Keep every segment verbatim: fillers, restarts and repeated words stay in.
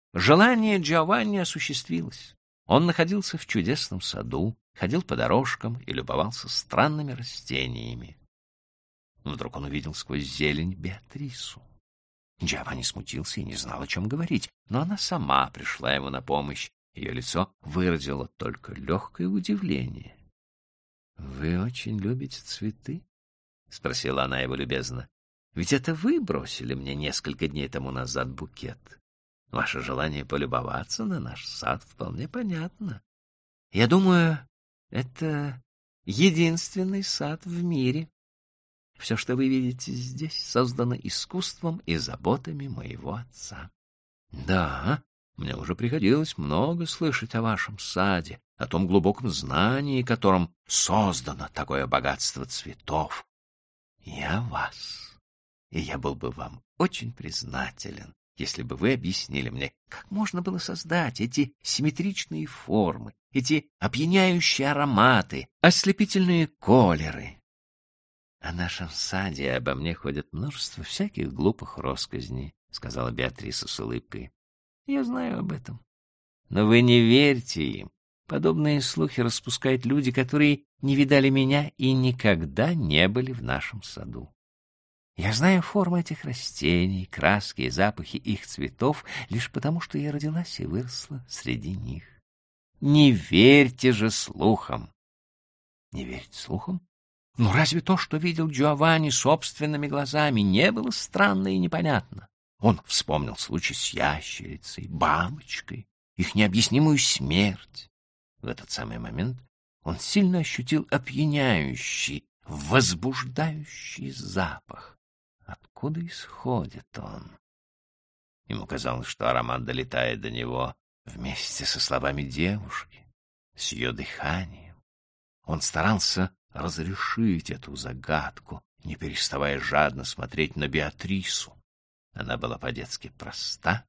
Желание Джованни осуществилось. Он находился в чудесном саду, ходил по дорожкам и любовался странными растениями. Вдруг он увидел сквозь зелень Беатрису. Джованни смутился и не знал, о чем говорить, но она сама пришла ему на помощь. Ее лицо выразило только легкое удивление. — Вы очень любите цветы? — спросила она его любезно. — Ведь это вы бросили мне несколько дней тому назад букет. Ваше желание полюбоваться на наш сад вполне понятно. Я думаю, это единственный сад в мире. Все, что вы видите здесь, создано искусством и заботами моего отца. Да, мне уже приходилось много слышать о вашем саде, о том глубоком знании, которым создано такое богатство цветов. И о вас. И я был бы вам очень признателен, если бы вы объяснили мне, как можно было создать эти симметричные формы, эти опьяняющие ароматы, ослепительные колеры. О нашем саде и обо мне ходит множество всяких глупых россказней, — сказала Беатриса с улыбкой. — Я знаю об этом. Но вы не верьте им. Подобные слухи распускают люди, которые не видали меня и никогда не были в нашем саду. Я знаю формы этих растений, краски и запахи их цветов лишь потому, что я родилась и выросла среди них. Не верьте же слухам. Не верить слухам? Ну разве то, что видел Джованни собственными глазами, не было странно и непонятно? Он вспомнил случай с ящерицей, бабочкой, их необъяснимую смерть. В этот самый момент он сильно ощутил опьяняющий, возбуждающий запах. Откуда исходит он? Ему казалось, что аромат долетает до него вместе со словами девушки, с ее дыханием. Он старался разрешить эту загадку, не переставая жадно смотреть на Беатрису. Она была по-детски проста,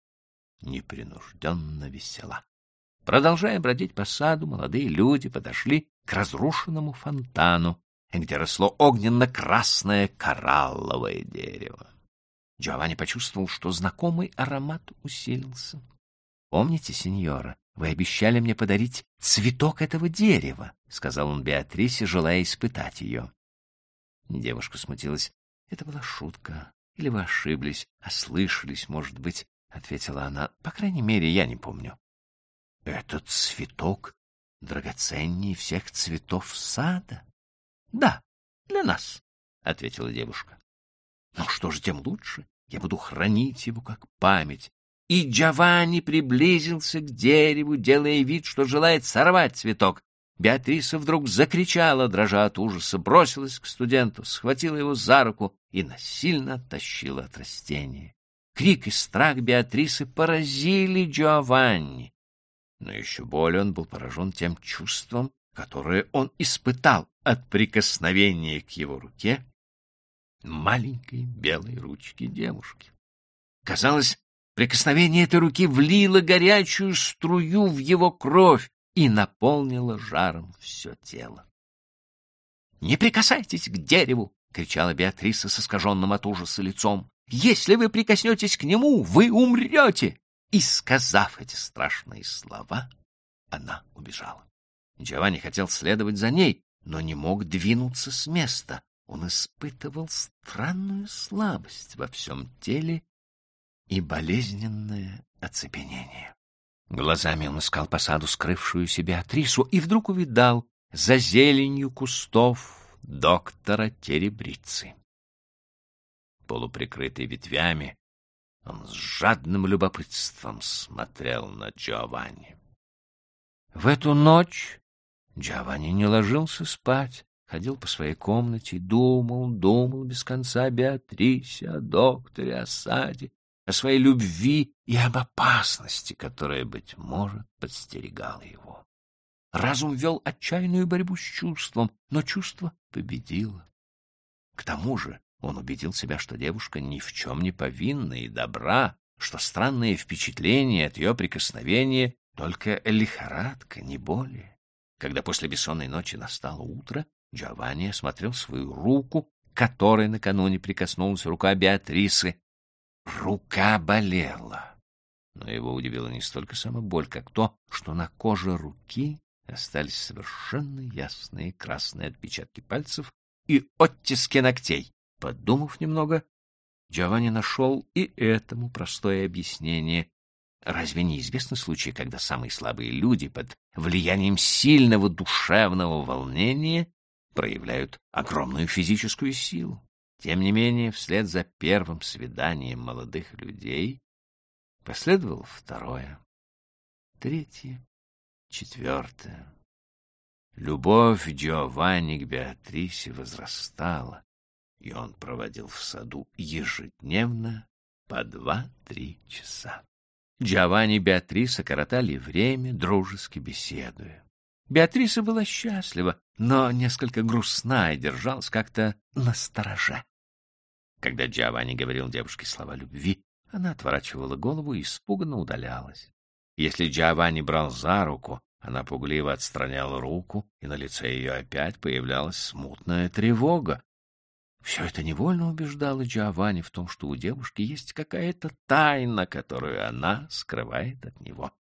непринужденно весела. Продолжая бродить по саду, молодые люди подошли к разрушенному фонтану, где росло огненно-красное коралловое дерево. Джованни почувствовал, что знакомый аромат усилился. — Помните, сеньора, вы обещали мне подарить цветок этого дерева, — сказал он Беатрисе, желая испытать ее. Девушка смутилась. — Это была шутка. Или вы ошиблись, ослышались, может быть, — ответила она. — По крайней мере, я не помню. — Этот цветок драгоценнее всех цветов сада? — Да, для нас, — ответила девушка. — Ну что ж, тем лучше. Я буду хранить его как память. И Джованни приблизился к дереву, делая вид, что желает сорвать цветок. Беатриса вдруг закричала, дрожа от ужаса, бросилась к студенту, схватила его за руку и насильно оттащила от растения. Крик и страх Беатрисы поразили Джованни. Но еще более он был поражен тем чувством, которое он испытал от прикосновения к его руке маленькой белой ручки девушки. Казалось, прикосновение этой руки влило горячую струю в его кровь и наполнило жаром все тело. — Не прикасайтесь к дереву! — кричала Беатриса с искаженным от ужаса лицом. — Если вы прикоснетесь к нему, вы умрете! И, сказав эти страшные слова, она убежала. Джованни хотел следовать за ней, но не мог двинуться с места. Он испытывал странную слабость во всем теле и болезненное оцепенение. Глазами он искал по саду скрывшуюся Беатрису и вдруг увидал за зеленью кустов доктора Теребрицы. Полуприкрытый ветвями, он с жадным любопытством смотрел на Джованни. В эту ночь Джованни не ложился спать, ходил по своей комнате и думал, думал без конца о Беатрисе, о докторе, о саде, о своей любви и об опасности, которая, быть может, подстерегала его. Разум вел отчаянную борьбу с чувством, но чувство победило. К тому же он убедил себя, что девушка ни в чем не повинна и добра, что странные впечатления от ее прикосновения — только лихорадка, не более. Когда после бессонной ночи настало утро, Джованни осмотрел свою руку, к которой накануне прикоснулась рука Беатрисы. Рука болела, Но его удивила не столько сама боль, как то, что на коже руки остались совершенно ясные красные отпечатки пальцев и оттиски ногтей. Подумав немного, Джованни нашел и этому простое объяснение. Разве не известны случаи, когда самые слабые люди под влиянием сильного душевного волнения проявляют огромную физическую силу? Тем не менее, вслед за первым свиданием молодых людей последовало второе, третье, четвертое. Любовь Джованни к Беатрисе возрастала, и он проводил в саду ежедневно по два-три часа. Джованни и Беатриса коротали время, дружески беседуя. Беатриса была счастлива, но несколько грустна и держалась как-то настороже. Когда Джованни говорил девушке слова любви, она отворачивала голову и испуганно удалялась. Если Джованни брал за руку, она пугливо отстраняла руку, и на лице ее опять появлялась смутная тревога. Все это невольно убеждало Джованни в том, что у девушки есть какая-то тайна, которую она скрывает от него.